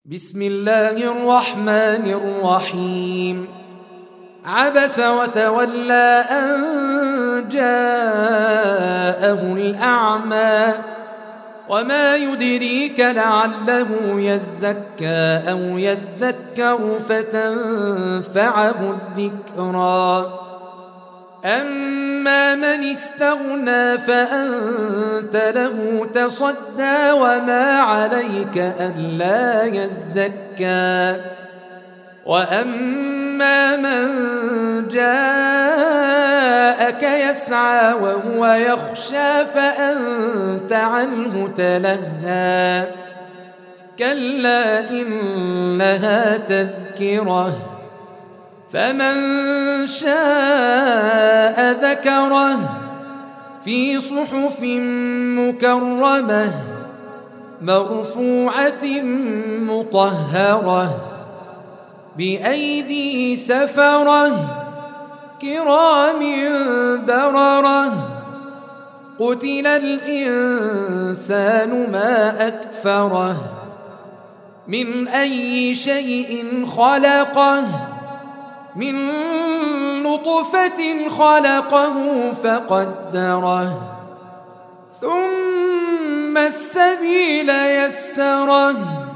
بسم الله الرحمن الرحيم. عبس وتولى أن جاءه الأعمى وما يدريك لعله يزكى أو يذكر فتنفعه الذكرى. أما من استغنى فأنت له تصدى وما عليك ألا يزكى. وأما من جاءك يسعى وهو يخشى فأنت عنه تلهى. كلا إنها تذكرة فمن شاء ذكره في صحف مكرمة مرفوعة مطهرة بأيدي سفرة كرام بررة. قتل الإنسان ما أكفره من أي شيء خلقه من نطفة خلقه فقدره ثم السبيل يسره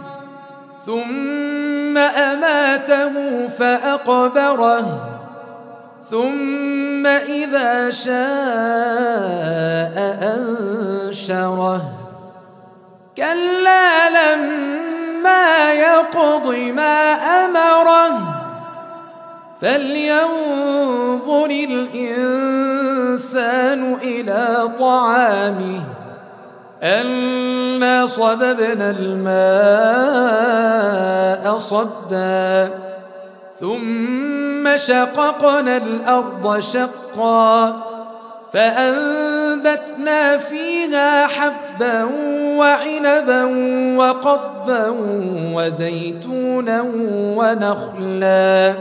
ثم أماته فأقبره ثم إذا شاء أنشره. كلا لما يقض ما أمره فلينظر الإنسان إلى طعامه أنا صببنا الماء صبا ثم شققنا الأرض شقا فأنبتنا فيها حبا وعنبا وقضبا وزيتونا ونخلا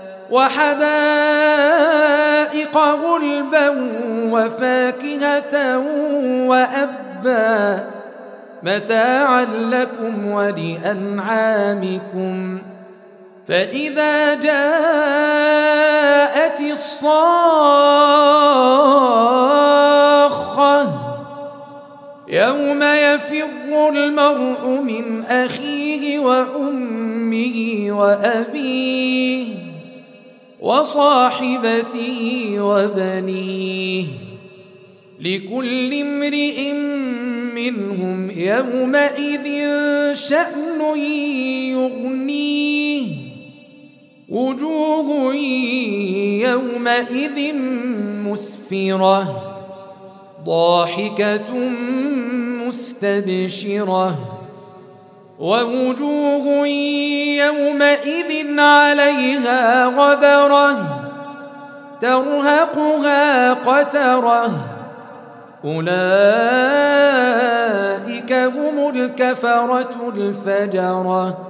وحدائق غلبا وفاكهة وأبا متاعا لكم ولأنعامكم. فإذا جاءت الصاخة يوم يفر المرء من أخيه وأمه وأبيه وصاحبته وبنيه لكل امرئ منهم يومئذ شأن يغنيه. وجوه يومئذ مسفرة ضاحكة مستبشرة ووجوه يومئذ عليها غبرة ترهقها قترة. أولئك هم الكفرة الفجرة.